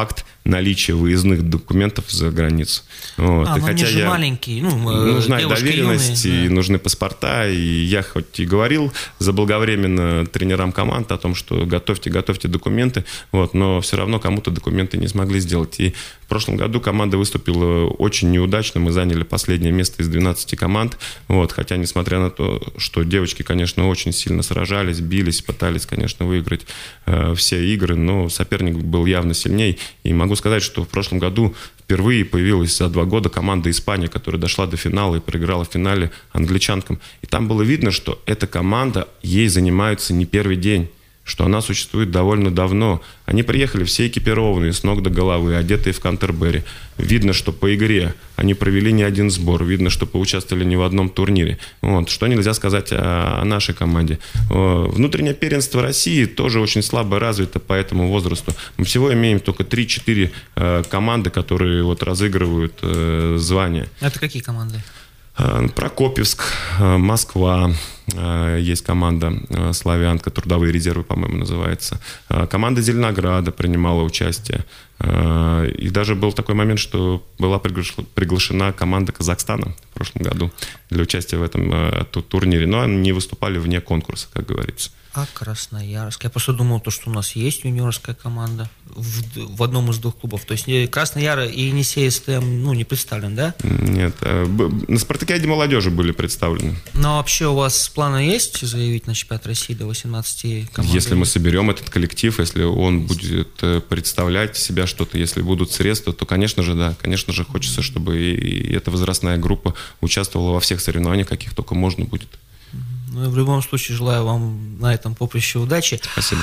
наличие выездных документов за границу. Вот. А, и но хотя они же я... маленькие. Ну, нужна и девушки доверенность, юные, и да. нужны паспорта. И я хоть и говорил заблаговременно тренерам команд о том, что готовьте, готовьте документы, вот, но все равно кому-то документы не смогли сделать. И в прошлом году команда выступила очень неудачно. Мы заняли последнее место из двенадцати команд. Вот, хотя, несмотря на то, что девочки, конечно, очень сильно сражались, бились, пытались, конечно, выиграть э, все игры, но соперник был явно сильней. И могу сказать, что в прошлом году впервые появилась за два года команда Испании, которая дошла до финала и проиграла в финале англичанкам. И там было видно, что эта команда, ей занимаются не первый день, что она существует довольно давно. Они приехали все экипированные, с ног до головы, одетые в Кантербери. Видно, что по игре они провели не один сбор, видно, что поучаствовали не в одном турнире. Вот. Что нельзя сказать о, о нашей команде. Внутреннее первенство России тоже очень слабо развито по этому возрасту. Мы всего имеем только три-четыре э, команды, которые вот разыгрывают э, звания. Это какие команды? Прокопьевск, Москва, есть команда «Славянка», трудовые резервы, по-моему, называется. Команда Зеленограда принимала участие. И даже был такой момент, что была приглашена команда Казахстана в прошлом году для участия в этом турнире. Но они не выступали вне конкурса, как говорится. А Красноярск? Я просто думал, то, что у нас есть юниорская команда в, в одном из двух клубов. То есть Краснояр и Енисей СТМ, ну, не представлен, да? Нет. На спартакиаде молодежи были представлены. Но вообще у вас планы есть заявить на чемпионат России до восемнадцати команд? Если мы соберем этот коллектив, если он будет представлять себя что-то, если будут средства, то, конечно же, да. Конечно же, хочется, чтобы и эта возрастная группа участвовала во всех соревнованиях, каких только можно будет. Ну, в любом случае, желаю вам на этом поприще удачи. Спасибо.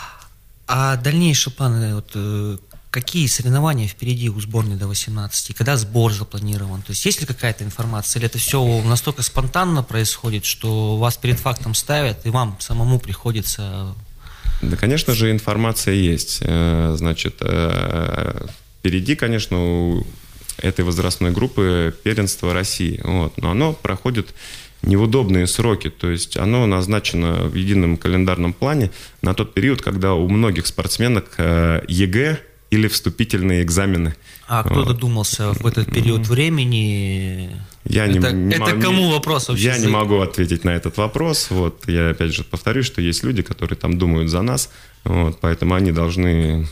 А дальнейшие планы, вот, э, какие соревнования впереди у сборной до восемнадцати? Когда сбор запланирован? То есть есть ли какая-то информация? Или это все настолько спонтанно происходит, что вас перед фактом ставят, и вам самому приходится... Да, конечно же, информация есть. Значит, впереди, конечно, у этой возрастной группы первенство России. Вот. Но оно проходит... не в удобные сроки, то есть оно назначено в едином календарном плане на тот период, когда у многих спортсменок ЕГЭ или вступительные экзамены. А кто вот. Додумался в этот период времени? Я это не, не это могу, кому вопрос вообще? Я не могу ответить на этот вопрос. Вот, я опять же повторюсь, что есть люди, которые там думают за нас, вот, поэтому они должны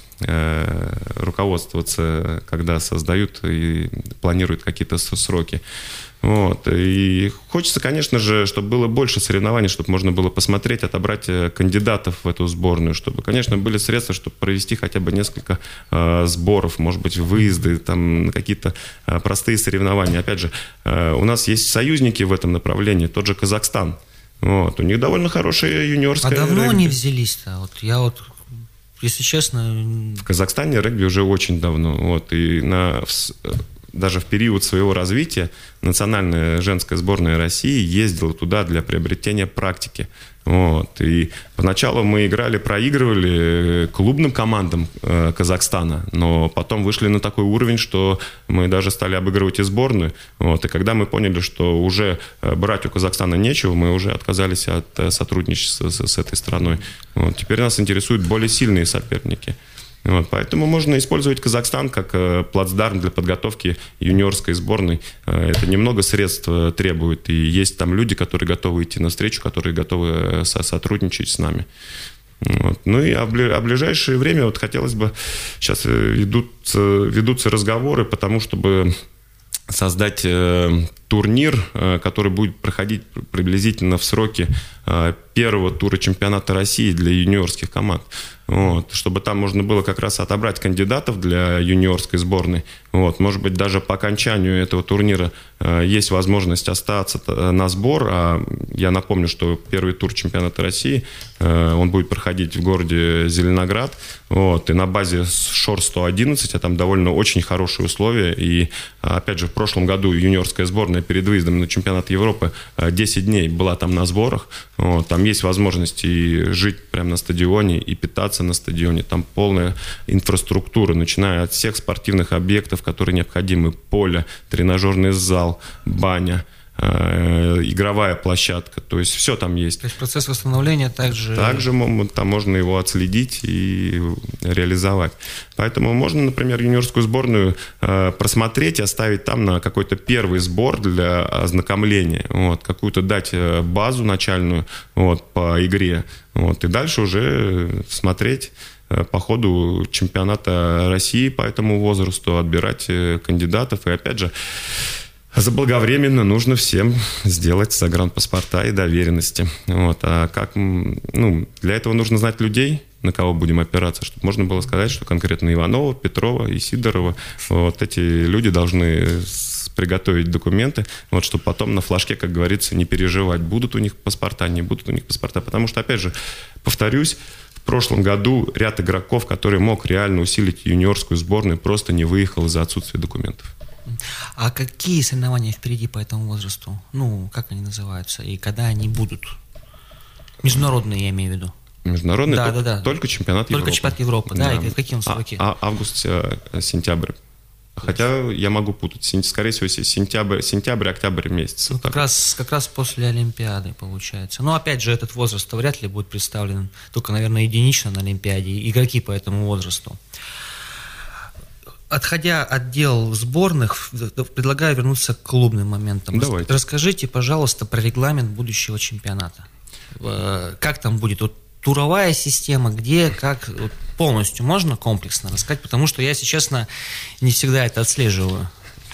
э, руководствоваться, когда создают и планируют какие-то сроки. Вот. И хочется, конечно же, чтобы было больше соревнований, чтобы можно было посмотреть, отобрать кандидатов в эту сборную, чтобы, конечно, были средства, чтобы провести хотя бы несколько э, сборов, может быть, выезды, там, на какие-то э, простые соревнования. Опять же, э, у нас есть союзники в этом направлении, тот же Казахстан. Вот. У них довольно хорошая юниорская... А давно регби. они взялись-то? Вот я вот, если честно... В Казахстане регби уже очень давно. Вот. И на... даже в период своего развития национальная женская сборная России ездила туда для приобретения практики. Вот. И поначалу мы играли, проигрывали клубным командам э, Казахстана, но потом вышли на такой уровень, что мы даже стали обыгрывать и сборную. Вот. И когда мы поняли, что уже брать у Казахстана нечего, мы уже отказались от сотрудничества с, с этой страной. Вот. Теперь нас интересуют более сильные соперники. Вот, поэтому можно использовать Казахстан как э, плацдарм для подготовки юниорской сборной. Э, это немного средств э, требует. И есть там люди, которые готовы идти навстречу, которые готовы э, со- сотрудничать с нами. Вот. Ну и а в, бли- а в ближайшее время вот хотелось бы... Сейчас э, ведутся, ведутся разговоры по тому, чтобы создать э, турнир, э, который будет проходить приблизительно в сроки э, первого тура чемпионата России для юниорских команд. Вот, чтобы там можно было как раз отобрать кандидатов для юниорской сборной. Вот, может быть, даже по окончанию этого турнира э, есть возможность остаться на сбор. А я напомню, что первый тур чемпионата России, э, он будет проходить в городе Зеленоград. Вот, и на базе Шор сто одиннадцать, а там довольно очень хорошие условия. И, опять же, в прошлом году юниорская сборная перед выездом на чемпионат Европы десять дней была там на сборах. Вот, там есть возможность и жить прямо на стадионе, и питаться на стадионе. Там полная инфраструктура, начиная от всех спортивных объектов, которые необходимы: поле, тренажерный зал, баня, игровая площадка, то есть все там есть. То есть процесс восстановления также... Также там можно его отследить и реализовать. Поэтому можно, например, юниорскую сборную просмотреть и оставить там на какой-то первый сбор для ознакомления, вот, какую-то дать базу начальную, вот, по игре, вот, и дальше уже смотреть по ходу чемпионата России по этому возрасту, отбирать кандидатов. И опять же, заблаговременно нужно всем сделать загранпаспорта и доверенности. Вот. А как, ну, для этого нужно знать людей, на кого будем опираться, чтобы можно было сказать, что конкретно Иванова, Петрова и Сидорова, вот эти люди должны приготовить документы, вот, чтобы потом на флажке, как говорится, не переживать, будут у них паспорта, не будут у них паспорта. Потому что, опять же, повторюсь, в прошлом году ряд игроков, который мог реально усилить юниорскую сборную, просто не выехал из-за отсутствия документов. А какие соревнования впереди по этому возрасту? Ну, как они называются? И когда они будут? Международные, я имею в виду. Международные? Да, только, да, да. Только чемпионат только Европы. Только чемпионат Европы, да? да. И в какие сроки? А, август-сентябрь. Хотя я могу путать. Скорее всего, сентябрь, сентябрь, октябрь месяц. Ну, как раз, как раз после Олимпиады, получается. Но, опять же, этот возраст вряд ли будет представлен только, наверное, единично на Олимпиаде. Игроки по этому возрасту. Отходя от дел сборных, предлагаю вернуться к клубным моментам. Давайте. Расскажите, пожалуйста, про регламент будущего чемпионата. Как там будет? Вот туровая система, где, как, вот полностью можно комплексно рассказать? Потому что я, если честно, не всегда это отслеживаю.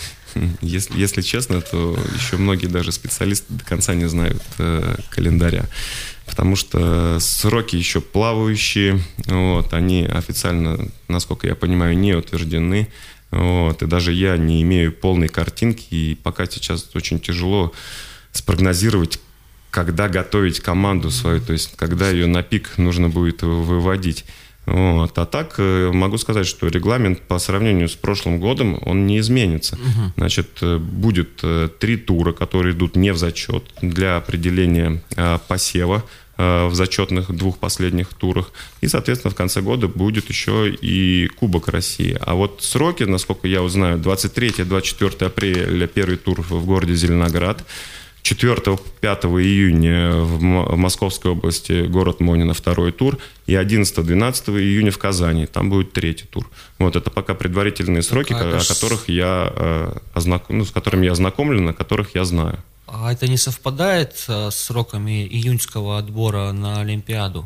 Если, если честно, то еще многие даже специалисты до конца не знают э, календаря. Потому что сроки еще плавающие, вот, они официально, насколько я понимаю, не утверждены. Вот, и даже я не имею полной картинки, и пока сейчас очень тяжело спрогнозировать, когда готовить команду свою, то есть когда ее на пик нужно будет выводить. Вот. А так могу сказать, что регламент по сравнению с прошлым годом, он не изменится. Угу. Значит, будет три тура, которые идут не в зачет, для определения посева в зачетных двух последних турах. И, соответственно, в конце года будет еще и Кубок России. А вот сроки, насколько я узнаю, двадцать третьего — двадцать четвёртого апреля первый тур в городе Зеленоград, четвёртого-пятого июня в Московской области город Монино второй тур, и одиннадцатого-двенадцатого июня в Казани, там будет третий тур. Вот это пока предварительные сроки, а о которых я, э, ознаком... ну, с которыми я ознакомлен, о которых я знаю. А это не совпадает с сроками июньского отбора на Олимпиаду?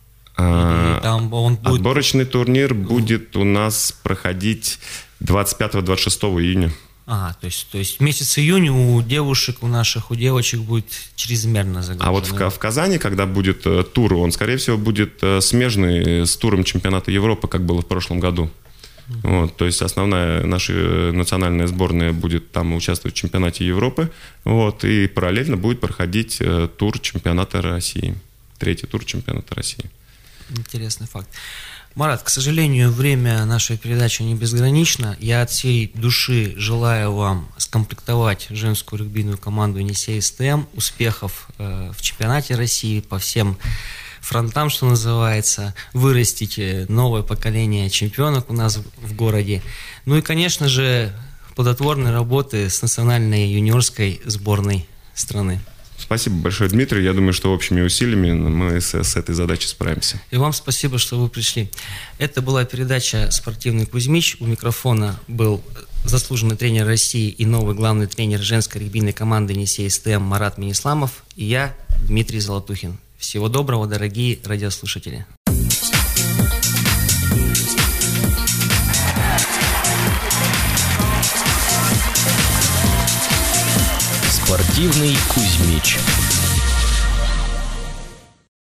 А, там он будет... Отборочный турнир будет у нас проходить двадцать пятого — двадцать шестого июня. А, то есть, то есть месяц июня у девушек, у наших, у девочек будет чрезмерно загружено. А вот в, в Казани, когда будет э, тур, он, скорее всего, будет э, смежный с туром чемпионата Европы, как было в прошлом году. Mm-hmm. Вот, то есть основная наша национальная сборная будет там участвовать в чемпионате Европы, вот, и параллельно будет проходить э, тур чемпионата России. Третий тур чемпионата России. Интересный факт. Марат, к сожалению, время нашей передачи не безгранично. Я от всей души желаю вам скомплектовать женскую регбийную команду Енисей эс тэ эм, успехов э, в чемпионате России по всем фронтам, что называется, вырастить новое поколение чемпионок у нас в, в городе. Ну и, конечно же, плодотворной работы с национальной юниорской сборной страны. Спасибо большое, Дмитрий. Я думаю, что общими усилиями мы с, с этой задачей справимся. И вам спасибо, что вы пришли. Это была передача «Спортивный Кузьмич». У микрофона был заслуженный тренер России и новый главный тренер женской регбийной команды Енисей эс тэ эм Марат Минисламов и я, Дмитрий Золотухин. Всего доброго, дорогие радиослушатели. Спортивный Кузьмич.